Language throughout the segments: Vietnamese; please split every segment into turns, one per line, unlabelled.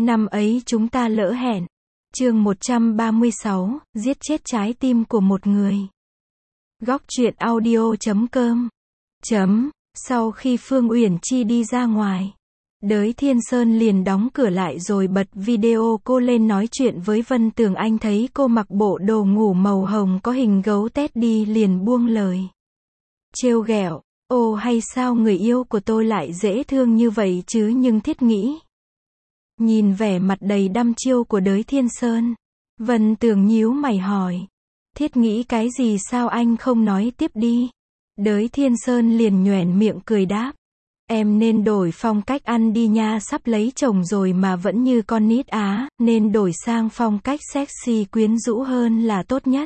Năm ấy chúng ta lỡ hẹn. Chương 136, giết chết trái tim của một người. Góc truyện audio.com. Sau khi Phương Uyển Chi đi ra ngoài, Đới Thiên Sơn liền đóng cửa lại rồi bật video cô lên nói chuyện với Vân Tường. Anh thấy cô mặc bộ đồ ngủ màu hồng có hình gấu Teddy liền buông lời trêu ghẹo. Ồ, hay sao người yêu của tôi lại dễ thương như vậy chứ? Nhưng Thiết nghĩ. Nhìn vẻ mặt đầy đăm chiêu của Đới Thiên Sơn, Vân Tường nhíu mày hỏi. Thiết nghĩ cái gì? Sao anh không nói tiếp đi? Đới Thiên Sơn liền nhoẻn miệng cười đáp. Em nên đổi phong cách ăn đi nha, sắp lấy chồng rồi mà vẫn như con nít á, nên đổi sang phong cách sexy quyến rũ hơn là tốt nhất.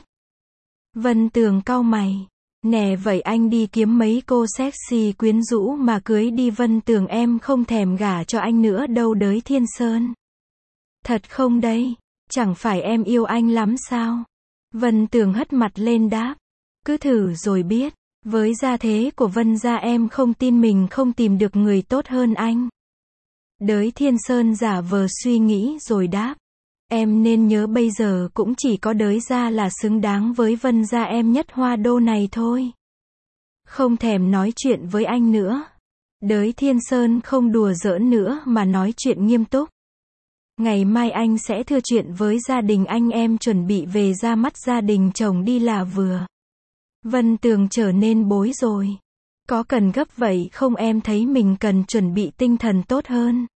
Vân Tường cau mày. Nè, vậy anh đi kiếm mấy cô sexy quyến rũ mà cưới đi. Vân Tường, em không thèm gả cho anh nữa đâu. Đới Thiên Sơn. Thật không đấy? Chẳng phải em yêu anh lắm sao? Vân Tường hất mặt lên đáp. Cứ thử rồi biết. Với gia thế của Vân gia em không tin mình không tìm được người tốt hơn anh. Đới Thiên Sơn giả vờ suy nghĩ rồi đáp. Em nên nhớ bây giờ cũng chỉ có Đới gia là xứng đáng với Vân gia em nhất Hoa Đô này thôi. Không thèm nói chuyện với anh nữa. Đới Thiên Sơn không đùa giỡn nữa mà nói chuyện nghiêm túc. Ngày mai anh sẽ thưa chuyện với gia đình anh, em chuẩn bị về ra mắt gia đình chồng đi là vừa. Vân Tường trở nên bối rối. Có cần gấp vậy không? Em thấy mình cần chuẩn bị tinh thần tốt hơn.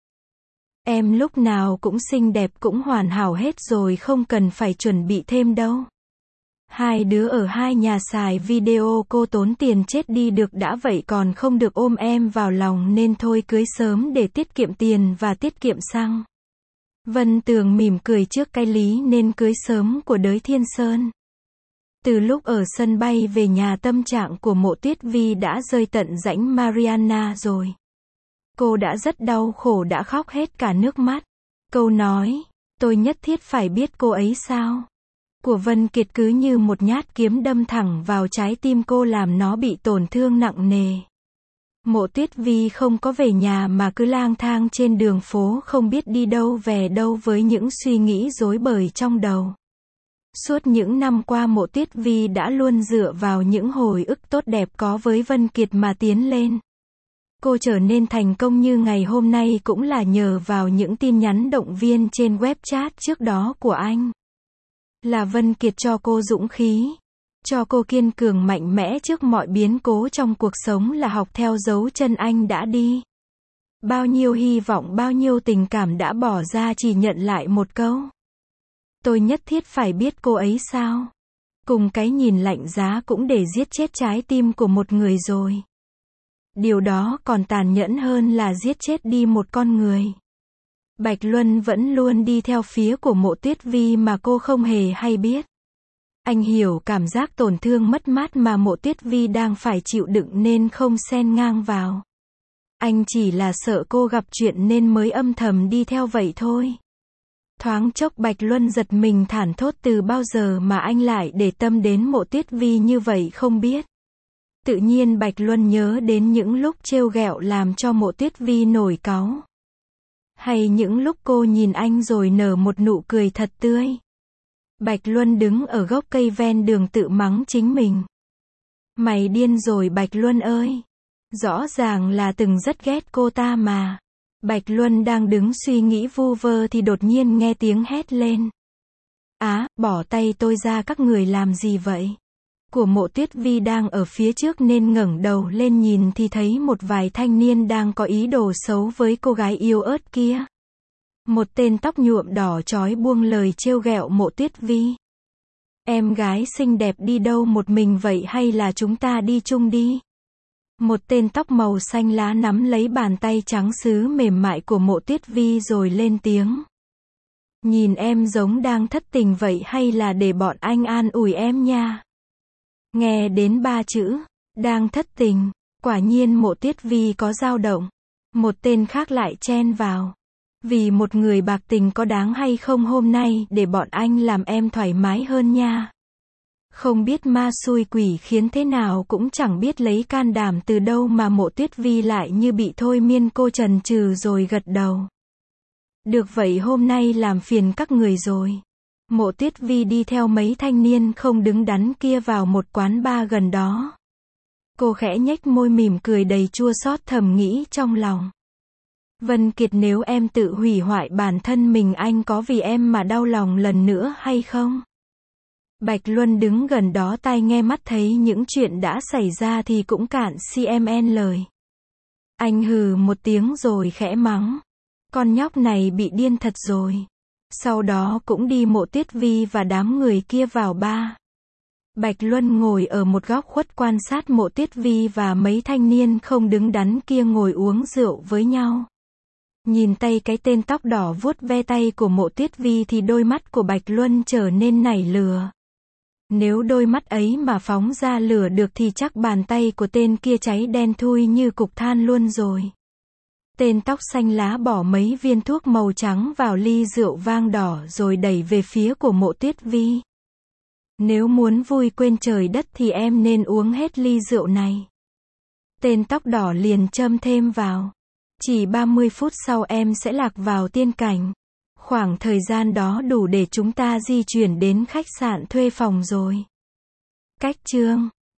Em lúc nào cũng xinh đẹp cũng hoàn hảo hết rồi, không cần phải chuẩn bị thêm đâu. Hai đứa ở hai nhà xài video cô tốn tiền chết đi được đã, vậy còn không được ôm em vào lòng, nên thôi cưới sớm để tiết kiệm tiền và tiết kiệm xăng. Vân Tường mỉm cười trước cái lý nên cưới sớm của Đới Thiên Sơn. Từ lúc ở sân bay về nhà, tâm trạng của Mộ Tuyết Vi đã rơi tận rãnh Mariana rồi. Cô đã rất đau khổ, đã khóc hết cả nước mắt. Câu nói, tôi nhất thiết phải biết cô ấy sao, của Vân Kiệt cứ như một nhát kiếm đâm thẳng vào trái tim cô, làm nó bị tổn thương nặng nề. Mộ Tuyết Vi không có về nhà mà cứ lang thang trên đường phố, không biết đi đâu về đâu với những suy nghĩ rối bời trong đầu. Suốt những năm qua Mộ Tuyết Vi đã luôn dựa vào những hồi ức tốt đẹp có với Vân Kiệt mà tiến lên. Cô trở nên thành công như ngày hôm nay cũng là nhờ vào những tin nhắn động viên trên web chat trước đó của anh. Là Vân Kiệt cho cô dũng khí, cho cô kiên cường mạnh mẽ trước mọi biến cố trong cuộc sống, là học theo dấu chân anh đã đi. Bao nhiêu hy vọng, bao nhiêu tình cảm đã bỏ ra chỉ nhận lại một câu. Tôi nhất thiết phải biết cô ấy sao? Cùng cái nhìn lạnh giá cũng để giết chết trái tim của một người rồi. Điều đó còn tàn nhẫn hơn là giết chết đi một con người. Bạch Luân vẫn luôn đi theo phía của Mộ Tuyết Vi mà cô không hề hay biết. Anh hiểu cảm giác tổn thương mất mát mà Mộ Tuyết Vi đang phải chịu đựng nên không xen ngang vào. Anh chỉ là sợ cô gặp chuyện nên mới âm thầm đi theo vậy thôi. Thoáng chốc Bạch Luân giật mình thảng thốt, từ bao giờ mà anh lại để tâm đến Mộ Tuyết Vi như vậy không biết. Tự nhiên Bạch Luân nhớ đến những lúc trêu ghẹo làm cho Mộ Tuyết Vi nổi cáu. Hay những lúc cô nhìn anh rồi nở một nụ cười thật tươi. Bạch Luân đứng ở gốc cây ven đường tự mắng chính mình. Mày điên rồi Bạch Luân ơi. Rõ ràng là từng rất ghét cô ta mà. Bạch Luân đang đứng suy nghĩ vu vơ thì đột nhiên nghe tiếng hét lên. Á, bỏ tay tôi ra, các người làm gì vậy? Của Mộ Tuyết Vi đang ở phía trước nên ngẩng đầu lên nhìn thì thấy một vài thanh niên đang có ý đồ xấu với cô gái yếu ớt kia. Một tên tóc nhuộm đỏ chói buông lời trêu ghẹo Mộ Tuyết Vi. Em gái xinh đẹp đi đâu một mình vậy, hay là chúng ta đi chung đi? Một tên tóc màu xanh lá nắm lấy bàn tay trắng sứ mềm mại của Mộ Tuyết Vi rồi lên tiếng. Nhìn em giống đang thất tình vậy, hay là để bọn anh an ủi em nha? Nghe đến ba chữ, đang thất tình, quả nhiên Mộ Tuyết Vi có dao động. Một tên khác lại chen vào. Vì một người bạc tình có đáng hay không, hôm nay để bọn anh làm em thoải mái hơn nha. Không biết ma xui quỷ khiến thế nào cũng chẳng biết lấy can đảm từ đâu mà Mộ Tuyết Vi lại như bị thôi miên, cô chần chừ rồi gật đầu. Được vậy hôm nay làm phiền các người rồi. Mộ Tuyết Vi đi theo mấy thanh niên không đứng đắn kia vào một quán bar gần đó. Cô khẽ nhếch môi mỉm cười đầy chua xót thầm nghĩ trong lòng. Vân Kiệt, nếu em tự hủy hoại bản thân mình anh có vì em mà đau lòng lần nữa hay không? Bạch Luân đứng gần đó tai nghe mắt thấy những chuyện đã xảy ra thì cũng cạn CMN lời. Anh hừ một tiếng rồi khẽ mắng. Con nhóc này bị điên thật rồi. Sau đó cũng đi Mộ Tuyết Vi và đám người kia vào bar. Bạch Luân ngồi ở một góc khuất quan sát Mộ Tuyết Vi và mấy thanh niên không đứng đắn kia ngồi uống rượu với nhau. Nhìn tay cái tên tóc đỏ vuốt ve tay của Mộ Tuyết Vi thì đôi mắt của Bạch Luân trở nên nảy lửa. Nếu đôi mắt ấy mà phóng ra lửa được thì chắc bàn tay của tên kia cháy đen thui như cục than luôn rồi. Tên tóc xanh lá bỏ mấy viên thuốc màu trắng vào ly rượu vang đỏ rồi đẩy về phía của Mộ Tuyết Vi. Nếu muốn vui quên trời đất thì em nên uống hết ly rượu này. Tên tóc đỏ liền châm thêm vào. Chỉ 30 phút sau em sẽ lạc vào tiên cảnh. Khoảng thời gian đó đủ để chúng ta di chuyển đến khách sạn thuê phòng rồi. Cách chương